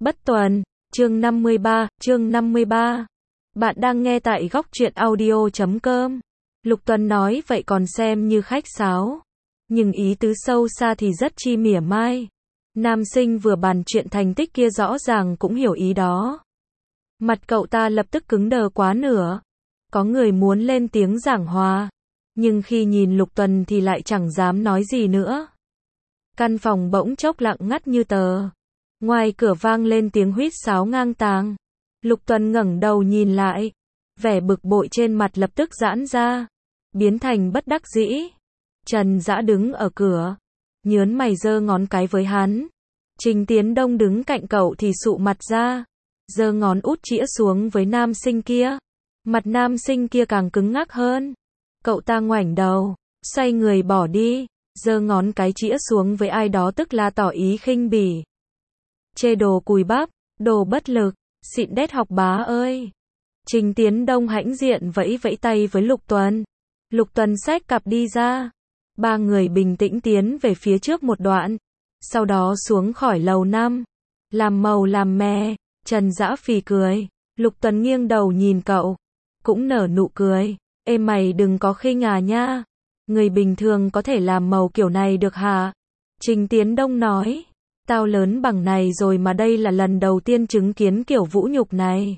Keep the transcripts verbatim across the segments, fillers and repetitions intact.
Bất Tuần, chương năm mươi ba, chương năm mươi ba. Bạn đang nghe tại góc truyện audio chấm com. Lục Tuần nói vậy còn xem như khách sáo, nhưng ý tứ sâu xa thì rất chi mỉa mai. Nam sinh vừa bàn chuyện thành tích kia rõ ràng cũng hiểu ý đó. Mặt cậu ta lập tức cứng đờ quá nửa. Có người muốn lên tiếng giảng hòa, nhưng khi nhìn Lục Tuần thì lại chẳng dám nói gì nữa. Căn phòng bỗng chốc lặng ngắt như tờ. Ngoài cửa vang lên tiếng huýt sáo ngang tàng. Lục Tuần ngẩng đầu nhìn lại, vẻ bực bội trên mặt lập tức giãn ra, biến thành bất đắc dĩ. Trần Dã đứng ở cửa, nhớn mày giơ ngón cái với hắn. Trình Tiến Đông đứng cạnh cậu thì sụ mặt ra, giơ ngón út chĩa xuống với nam sinh kia. Mặt nam sinh kia càng cứng ngắc hơn. Cậu ta ngoảnh đầu, xoay người bỏ đi, giơ ngón cái chĩa xuống với ai đó tức là tỏ ý khinh bỉ. Chê đồ cùi bắp, đồ bất lực, xịn đét học bá ơi. Trình Tiến Đông hãnh diện vẫy vẫy tay với Lục Tuần. Lục Tuần xách cặp đi ra. Ba người bình tĩnh tiến về phía trước một đoạn, sau đó xuống khỏi lầu năm. Làm màu làm mè, Trần Dã phì cười. Lục Tuần nghiêng đầu nhìn cậu, cũng nở nụ cười. Ê mày đừng có khinh à nha. Người bình thường có thể làm màu kiểu này được hả? Trình Tiến Đông nói. Tao lớn bằng này rồi mà đây là lần đầu tiên chứng kiến kiểu vũ nhục này.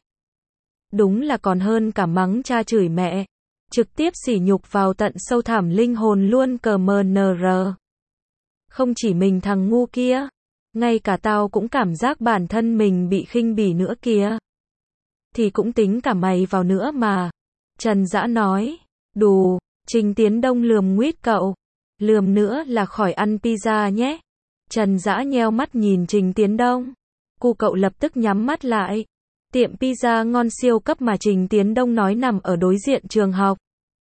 Đúng là còn hơn cả mắng cha chửi mẹ. Trực tiếp sỉ nhục vào tận sâu thẳm linh hồn luôn cờ mờ nờ rờ. Không chỉ mình thằng ngu kia, ngay cả tao cũng cảm giác bản thân mình bị khinh bỉ nữa kìa. Thì cũng tính cả mày vào nữa mà. Trần Dã nói. Đù, Trình Tiến Đông lườm nguýt cậu. Lườm nữa là khỏi ăn pizza nhé. Trần Dã nheo mắt nhìn Trình Tiến Đông. Cu cậu lập tức nhắm mắt lại. Tiệm pizza ngon siêu cấp mà Trình Tiến Đông nói nằm ở đối diện trường học.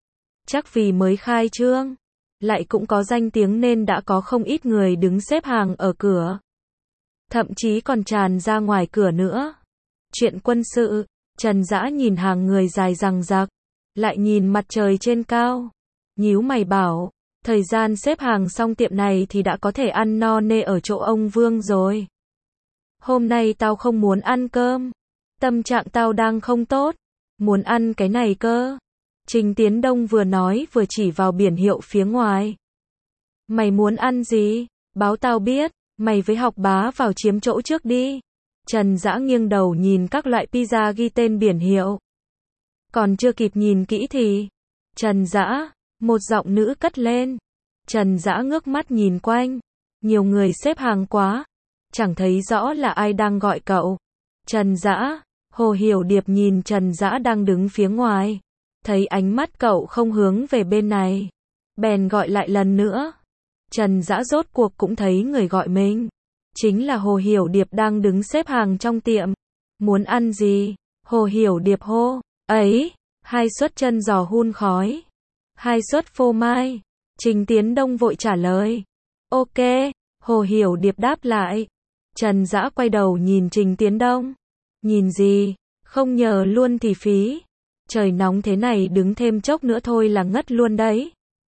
Chắc vì mới khai trương, lại cũng có danh tiếng nên đã có không ít người đứng xếp hàng ở cửa. Thậm chí còn tràn ra ngoài cửa nữa. Chuyện quân sự, Trần Dã nhìn hàng người dài dằng dặc, lại nhìn mặt trời trên cao. Nhíu mày bảo, thời gian xếp hàng xong tiệm này thì đã có thể ăn no nê ở chỗ ông Vương rồi. Hôm nay tao không muốn ăn cơm. Tâm trạng tao đang không tốt. Muốn ăn cái này cơ. Trình Tiến Đông vừa nói vừa chỉ vào biển hiệu phía ngoài. Mày muốn ăn gì? Báo tao biết. Mày với học bá vào chiếm chỗ trước đi. Trần Dã nghiêng đầu nhìn các loại pizza ghi tên biển hiệu. Còn chưa kịp nhìn kỹ thì Trần Dã, một giọng nữ cất lên. Trần Dã ngước mắt nhìn quanh. Nhiều người xếp hàng quá. Chẳng thấy rõ là ai đang gọi cậu. Trần Dã, Hồ Hiểu Điệp nhìn Trần Dã đang đứng phía ngoài. Thấy ánh mắt cậu không hướng về bên này, bèn gọi lại lần nữa. Trần Dã rốt cuộc cũng thấy người gọi mình. Chính là Hồ Hiểu Điệp đang đứng xếp hàng trong tiệm. Muốn ăn gì? Hồ Hiểu Điệp hô. Ấy, hai suất chân giò hun khói. Hai suất phô mai. Trình Tiến Đông vội trả lời. Ok, Hồ Hiểu Điệp đáp lại. Trần Dã quay đầu nhìn Trình Tiến Đông. Nhìn gì? Không nhờ luôn thì phí. Trời nóng thế này đứng thêm chốc nữa thôi là ngất luôn đấy.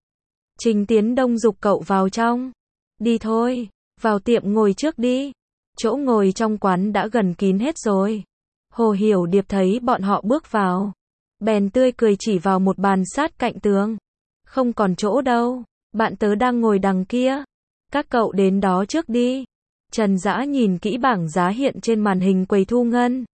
Trình Tiến Đông giục cậu vào trong. Đi thôi, vào tiệm ngồi trước đi. Chỗ ngồi trong quán đã gần kín hết rồi. Hồ Hiểu Điệp thấy bọn họ bước vào, bèn tươi cười chỉ vào một bàn sát cạnh tường. Không còn chỗ đâu, bạn tớ đang ngồi đằng kia. Các cậu đến đó trước đi. Trần Dã nhìn kỹ bảng giá hiện trên màn hình quầy thu ngân.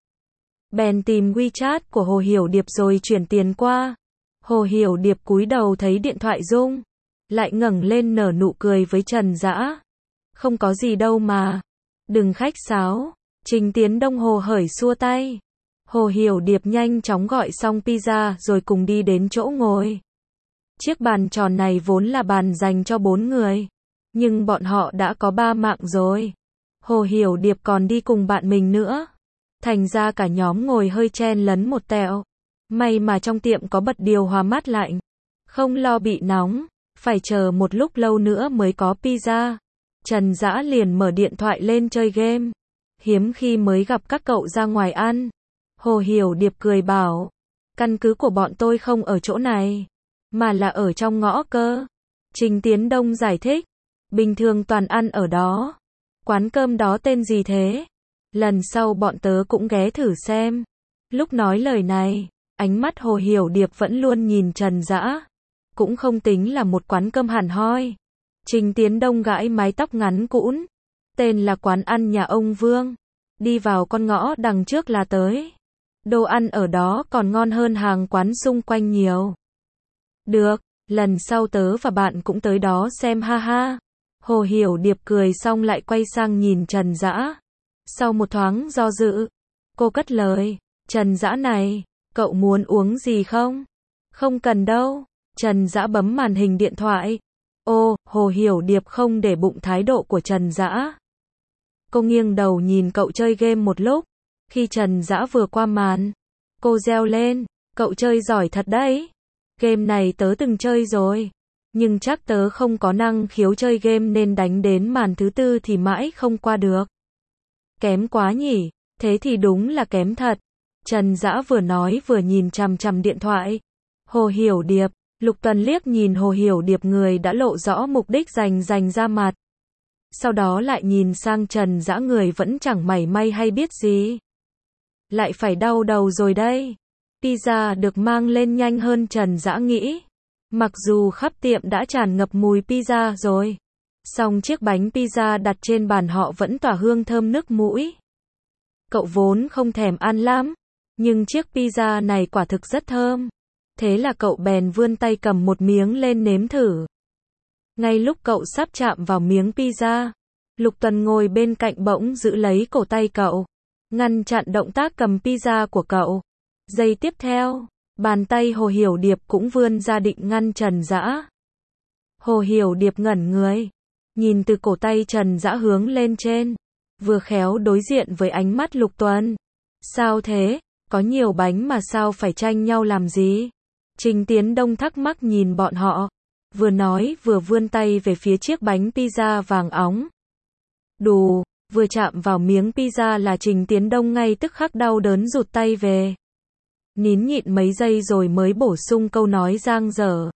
Bèn tìm WeChat của Hồ Hiểu Điệp rồi chuyển tiền qua. Hồ Hiểu Điệp cúi đầu thấy điện thoại rung, lại ngẩng lên nở nụ cười với Trần Dã. Không có gì đâu mà. Đừng khách sáo. Trình Tiến Đông hồ hởi xua tay. Hồ Hiểu Điệp nhanh chóng gọi xong pizza rồi cùng đi đến chỗ ngồi. Chiếc bàn tròn này vốn là bàn dành cho bốn người, nhưng bọn họ đã có ba mạng rồi. Hồ Hiểu Điệp còn đi cùng bạn mình nữa. Thành ra cả nhóm ngồi hơi chen lấn một tẹo. May mà trong tiệm có bật điều hòa mát lạnh, không lo bị nóng. Phải chờ một lúc lâu nữa mới có pizza. Trần Dã liền mở điện thoại lên chơi game. Hiếm khi mới gặp các cậu ra ngoài ăn. Hồ Hiểu Điệp cười bảo. Căn cứ của bọn tôi không ở chỗ này, mà là ở trong ngõ cơ. Trình Tiến Đông giải thích. Bình thường toàn ăn ở đó. Quán cơm đó tên gì thế? Lần sau bọn tớ cũng ghé thử xem. Lúc nói lời này, ánh mắt Hồ Hiểu Điệp vẫn luôn nhìn Trần Dã. Cũng không tính là một quán cơm hẳn hoi. Trình Tiến Đông gãi mái tóc ngắn cũn. Tên là quán ăn nhà ông Vương. Đi vào con ngõ đằng trước là tới. Đồ ăn ở đó còn ngon hơn hàng quán xung quanh nhiều. Được, lần sau tớ và bạn cũng tới đó xem ha ha. Hồ Hiểu Điệp cười xong lại quay sang nhìn Trần Dã. Sau một thoáng do dự, cô cất lời, Trần Dã này, cậu muốn uống gì không? Không cần đâu. Trần Dã bấm màn hình điện thoại. Ô, Hồ Hiểu Điệp không để bụng thái độ của Trần Dã. Cô nghiêng đầu nhìn cậu chơi game một lúc. Khi Trần Dã vừa qua màn, cô reo lên, cậu chơi giỏi thật đấy. Game này tớ từng chơi rồi, nhưng chắc tớ không có năng khiếu chơi game nên đánh đến màn thứ tư thì mãi không qua được. Kém quá nhỉ, thế thì đúng là kém thật. Trần Dã vừa nói vừa nhìn chằm chằm điện thoại. Hồ Hiểu Điệp, Lục Tuần liếc nhìn Hồ Hiểu Điệp, người đã lộ rõ mục đích rành rành ra mặt. Sau đó lại nhìn sang Trần Dã, người vẫn chẳng mảy may hay biết gì. Lại phải đau đầu rồi đây. Pizza được mang lên nhanh hơn Trần Dã nghĩ. Mặc dù khắp tiệm đã tràn ngập mùi pizza rồi, song chiếc bánh pizza đặt trên bàn họ vẫn tỏa hương thơm nức mũi. Cậu vốn không thèm ăn lắm, nhưng chiếc pizza này quả thực rất thơm. Thế là cậu bèn vươn tay cầm một miếng lên nếm thử. Ngay lúc cậu sắp chạm vào miếng pizza, Lục Tuần ngồi bên cạnh bỗng giữ lấy cổ tay cậu, ngăn chặn động tác cầm pizza của cậu. Giây tiếp theo, bàn tay Hồ Hiểu Điệp cũng vươn ra định ngăn Trần Dã. Hồ Hiểu Điệp ngẩn người, nhìn từ cổ tay Trần Dã hướng lên trên, vừa khéo đối diện với ánh mắt Lục Tuần. Sao thế, có nhiều bánh mà sao phải tranh nhau làm gì? Trình Tiến Đông thắc mắc nhìn bọn họ, vừa nói vừa vươn tay về phía chiếc bánh pizza vàng óng. Đù, vừa chạm vào miếng pizza là Trình Tiến Đông ngay tức khắc đau đớn rụt tay về. Nín nhịn mấy giây rồi mới bổ sung câu nói dang dở.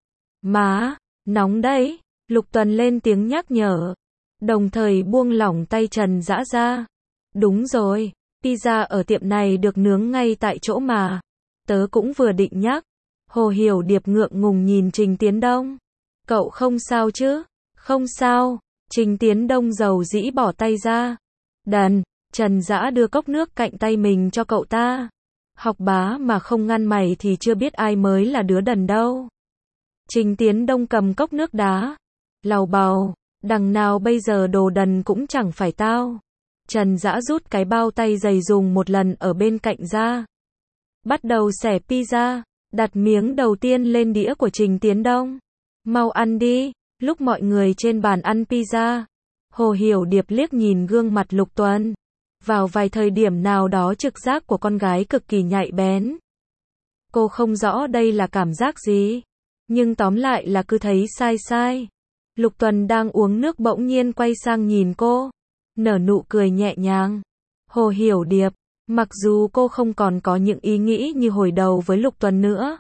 Má, nóng đấy, Lục Tuần lên tiếng nhắc nhở, đồng thời buông lỏng tay Trần Dã ra. Đúng rồi, pizza ở tiệm này được nướng ngay tại chỗ mà. Tớ cũng vừa định nhắc. Hồ Hiểu Điệp ngượng ngùng nhìn Trình Tiến Đông. Cậu không sao chứ? Không sao. Trình Tiến Đông dầu dĩ bỏ tay ra. Đần, Trần Dã đưa cốc nước cạnh tay mình cho cậu ta. Học bá mà không ngăn mày thì chưa biết ai mới là đứa đần đâu. Trình Tiến Đông cầm cốc nước đá. Lầu bầu, đằng nào bây giờ đồ đần cũng chẳng phải tao. Trần Dã rút cái bao tay dày dùng một lần ở bên cạnh ra. Bắt đầu xẻ pizza, đặt miếng đầu tiên lên đĩa của Trình Tiến Đông. Mau ăn đi. Lúc mọi người trên bàn ăn pizza, Hồ Hiểu Điệp liếc nhìn gương mặt Lục Tuần. Vào vài thời điểm nào đó trực giác của con gái cực kỳ nhạy bén. Cô không rõ đây là cảm giác gì, nhưng tóm lại là cứ thấy sai sai. Lục Tuần đang uống nước bỗng nhiên quay sang nhìn cô, nở nụ cười nhẹ nhàng. Hồ Hiểu Điệp, mặc dù cô không còn có những ý nghĩ như hồi đầu với Lục Tuần nữa.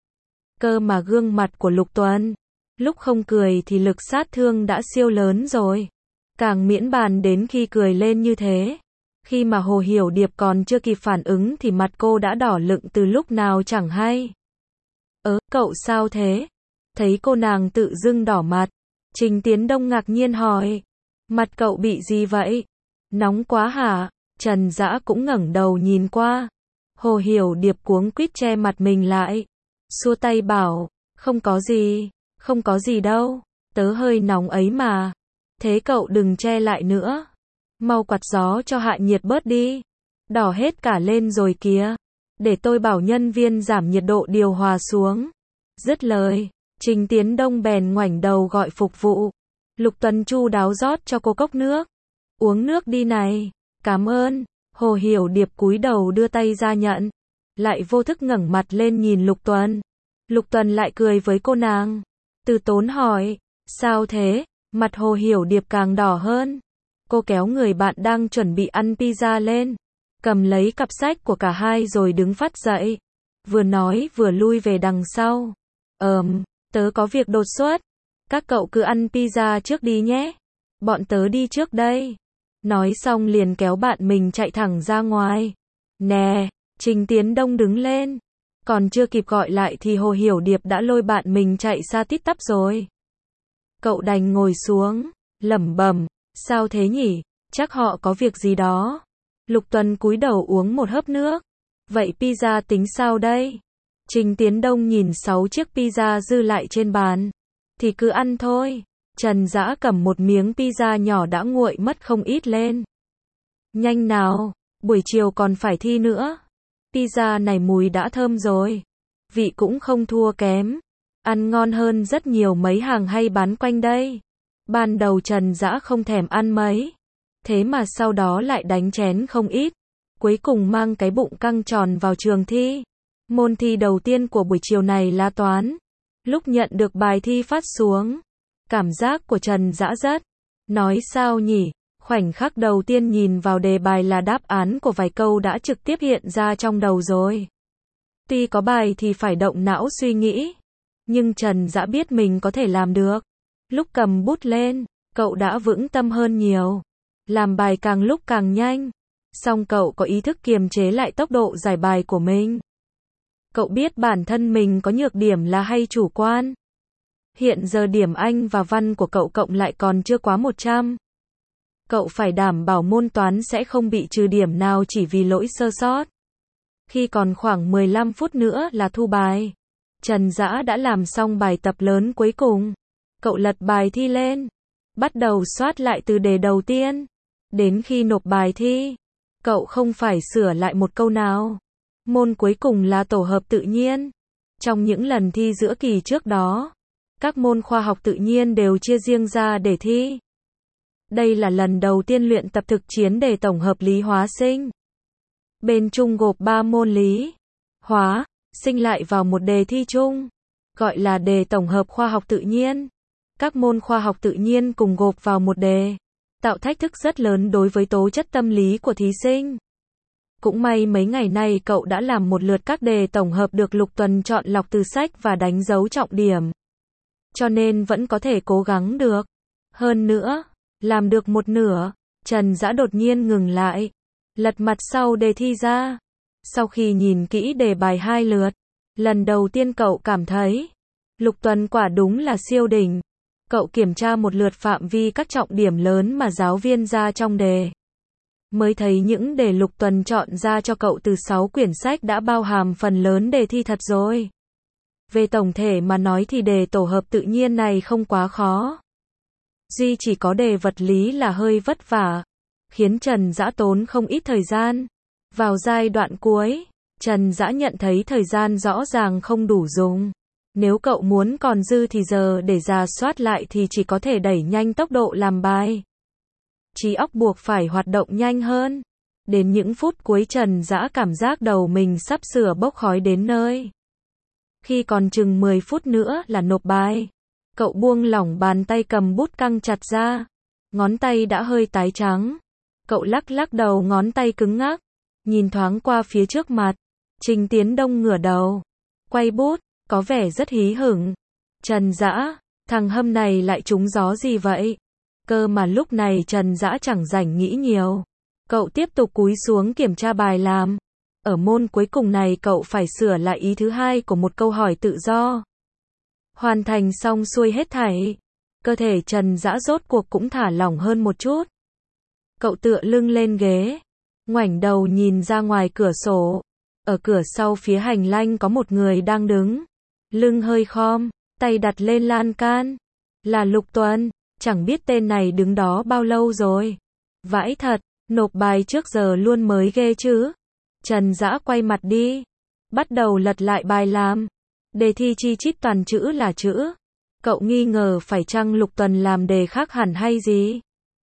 Cơ mà gương mặt của Lục Tuần, lúc không cười thì lực sát thương đã siêu lớn rồi. Càng miễn bàn đến khi cười lên như thế. Khi mà Hồ Hiểu Điệp còn chưa kịp phản ứng thì mặt cô đã đỏ lựng từ lúc nào chẳng hay. Ớ, cậu sao thế? Thấy cô nàng tự dưng đỏ mặt, Trình Tiến Đông ngạc nhiên hỏi. Mặt cậu bị gì vậy? Nóng quá hả? Trần Dã cũng ngẩng đầu nhìn qua. Hồ Hiểu Điệp cuống quýt che mặt mình lại, xua tay bảo, không có gì, không có gì đâu, tớ hơi nóng ấy mà. Thế cậu đừng che lại nữa. Mau quạt gió cho hạ nhiệt bớt đi. Đỏ hết cả lên rồi kìa. Để tôi bảo nhân viên giảm nhiệt độ điều hòa xuống. Dứt lời, Trình Tiến Đông bèn ngoảnh đầu gọi phục vụ. Lục Tuần chu đáo rót cho cô cốc nước. Uống nước đi này. Cảm ơn. Hồ Hiểu Điệp cúi đầu đưa tay ra nhận. Lại vô thức ngẩng mặt lên nhìn Lục Tuần. Lục Tuần lại cười với cô nàng. Từ tốn hỏi. Sao thế? Mặt Hồ Hiểu Điệp càng đỏ hơn. Cô kéo người bạn đang chuẩn bị ăn pizza lên, cầm lấy cặp sách của cả hai rồi đứng phắt dậy. Vừa nói vừa lui về đằng sau. Ờm, tớ có việc đột xuất. Các cậu cứ ăn pizza trước đi nhé. Bọn tớ đi trước đây. Nói xong liền kéo bạn mình chạy thẳng ra ngoài. Nè, Trình Tiến Đông đứng lên. Còn chưa kịp gọi lại thì Hồ Hiểu Điệp đã lôi bạn mình chạy xa tít tắp rồi. Cậu đành ngồi xuống, lẩm bẩm, sao thế nhỉ, chắc họ có việc gì đó. Lục Tuần cúi đầu uống một hớp nước. Vậy pizza tính sao đây? Trình Tiến Đông nhìn sáu chiếc pizza dư lại trên bàn. Thì cứ ăn thôi. Trần Dã cầm một miếng pizza nhỏ đã nguội mất không ít lên. Nhanh nào, buổi chiều còn phải thi nữa. Pizza này mùi đã thơm rồi. Vị cũng không thua kém. Ăn ngon hơn rất nhiều mấy hàng hay bán quanh đây. Ban đầu Trần Dã không thèm ăn mấy. Thế mà sau đó lại đánh chén không ít. Cuối cùng mang cái bụng căng tròn vào trường thi. Môn thi đầu tiên của buổi chiều này là toán. Lúc nhận được bài thi phát xuống, cảm giác của Trần Dã rất, nói sao nhỉ, khoảnh khắc đầu tiên nhìn vào đề bài là đáp án của vài câu đã trực tiếp hiện ra trong đầu rồi. Tuy có bài thì phải động não suy nghĩ, nhưng Trần Dã biết mình có thể làm được. Lúc cầm bút lên, cậu đã vững tâm hơn nhiều. Làm bài càng lúc càng nhanh. Song cậu có ý thức kiềm chế lại tốc độ giải bài của mình. Cậu biết bản thân mình có nhược điểm là hay chủ quan. Hiện giờ điểm Anh và Văn của cậu cộng lại còn chưa quá một trăm. Cậu phải đảm bảo môn toán sẽ không bị trừ điểm nào chỉ vì lỗi sơ sót. Khi còn khoảng mười lăm phút nữa là thu bài, Trần Dã đã làm xong bài tập lớn cuối cùng. Cậu lật bài thi lên, bắt đầu soát lại từ đề đầu tiên. Đến khi nộp bài thi, cậu không phải sửa lại một câu nào. Môn cuối cùng là tổ hợp tự nhiên. Trong những lần thi giữa kỳ trước đó, các môn khoa học tự nhiên đều chia riêng ra để thi. Đây là lần đầu tiên luyện tập thực chiến đề tổng hợp lý hóa sinh. Bên chung gộp ba môn lý, hóa, sinh lại vào một đề thi chung, gọi là đề tổng hợp khoa học tự nhiên. Các môn khoa học tự nhiên cùng gộp vào một đề, tạo thách thức rất lớn đối với tố chất tâm lý của thí sinh. Cũng may mấy ngày nay cậu đã làm một lượt các đề tổng hợp được Lục Tuần chọn lọc từ sách và đánh dấu trọng điểm. Cho nên vẫn có thể cố gắng được. Hơn nữa, làm được một nửa, Trần Dã đột nhiên ngừng lại, lật mặt sau đề thi ra. Sau khi nhìn kỹ đề bài hai lượt, lần đầu tiên cậu cảm thấy, Lục Tuần quả đúng là siêu đỉnh. Cậu kiểm tra một lượt phạm vi các trọng điểm lớn mà giáo viên ra trong đề. Mới thấy những đề Lục Tuần chọn ra cho cậu từ sáu quyển sách đã bao hàm phần lớn đề thi thật rồi. Về tổng thể mà nói thì đề tổ hợp tự nhiên này không quá khó. Duy chỉ có đề vật lý là hơi vất vả, khiến Trần Dã tốn không ít thời gian. Vào giai đoạn cuối, Trần Dã nhận thấy thời gian rõ ràng không đủ dùng. Nếu cậu muốn còn dư thì giờ để rà soát lại thì chỉ có thể đẩy nhanh tốc độ làm bài. Trí óc buộc phải hoạt động nhanh hơn. Đến những phút cuối Trần Dã cảm giác đầu mình sắp sửa bốc khói đến nơi. Khi còn chừng mười phút nữa là nộp bài, cậu buông lỏng bàn tay cầm bút căng chặt ra. Ngón tay đã hơi tái trắng. Cậu lắc lắc đầu, ngón tay cứng ngắc. Nhìn thoáng qua phía trước mặt. Trình Tiến Đông ngửa đầu, quay bút, có vẻ rất hí hửng. Trần Dã, thằng hâm này lại trúng gió gì vậy? Cơ mà lúc này Trần Dã chẳng rảnh nghĩ nhiều. Cậu tiếp tục cúi xuống kiểm tra bài làm. Ở môn cuối cùng này cậu phải sửa lại ý thứ hai của một câu hỏi tự do. Hoàn thành xong xuôi hết thảy, cơ thể Trần Dã rốt cuộc cũng thả lỏng hơn một chút. Cậu tựa lưng lên ghế, ngoảnh đầu nhìn ra ngoài cửa sổ. Ở cửa sau phía hành lang có một người đang đứng, lưng hơi khom, tay đặt lên lan can. Là Lục Tuần, chẳng biết tên này đứng đó bao lâu rồi. Vãi thật, nộp bài trước giờ luôn mới ghê chứ. Trần Dã quay mặt đi, bắt đầu lật lại bài làm. Đề thi chi chít toàn chữ là chữ. Cậu nghi ngờ phải chăng Lục Tuần làm đề khác hẳn hay gì?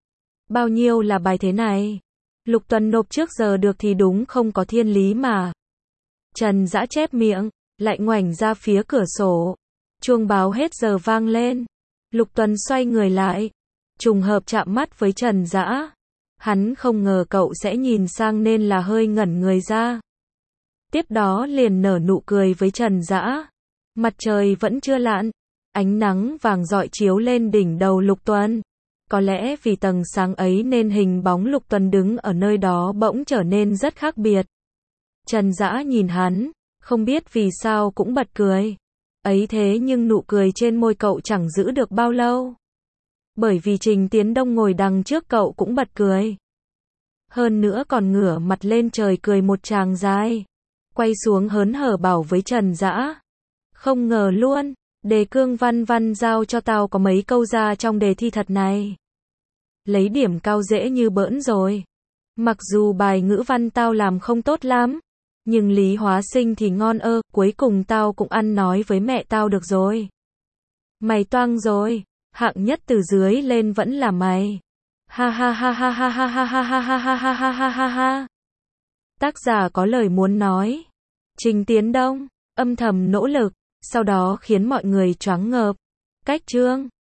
Bao nhiêu là bài thế này? Lục Tuần nộp trước giờ được thì đúng không có thiên lý mà. Trần Dã chép miệng, lại ngoảnh ra phía cửa sổ. Chuông báo hết giờ vang lên. Lục Tuần xoay người lại, trùng hợp chạm mắt với Trần Dã. Hắn không ngờ cậu sẽ nhìn sang nên là hơi ngẩn người ra. Tiếp đó liền nở nụ cười với Trần Dã. Mặt trời vẫn chưa lặn, ánh nắng vàng rọi chiếu lên đỉnh đầu Lục Tuần. Có lẽ vì tầng sáng ấy nên hình bóng Lục Tuần đứng ở nơi đó bỗng trở nên rất khác biệt. Trần Dã nhìn hắn, không biết vì sao cũng bật cười. Ấy thế nhưng nụ cười trên môi cậu chẳng giữ được bao lâu. Bởi vì Trình Tiến Đông ngồi đằng trước cậu cũng bật cười. Hơn nữa còn ngửa mặt lên trời cười một tràng dài. Quay xuống hớn hở bảo với Trần Dã. Không ngờ luôn, đề cương văn văn giao cho tao có mấy câu ra trong đề thi thật này. Lấy điểm cao dễ như bỡn rồi. Mặc dù bài ngữ văn tao làm không tốt lắm, nhưng lý hóa sinh thì ngon ơ, cuối cùng tao cũng ăn nói với mẹ tao được rồi. Mày toang rồi, hạng nhất từ dưới lên vẫn là mày. Ha ha ha ha ha ha ha ha ha ha ha ha ha ha ha ha. Tác giả có lời muốn nói. Trình Tiến Đông âm thầm nỗ lực, sau đó khiến mọi người choáng ngợp. Cách chương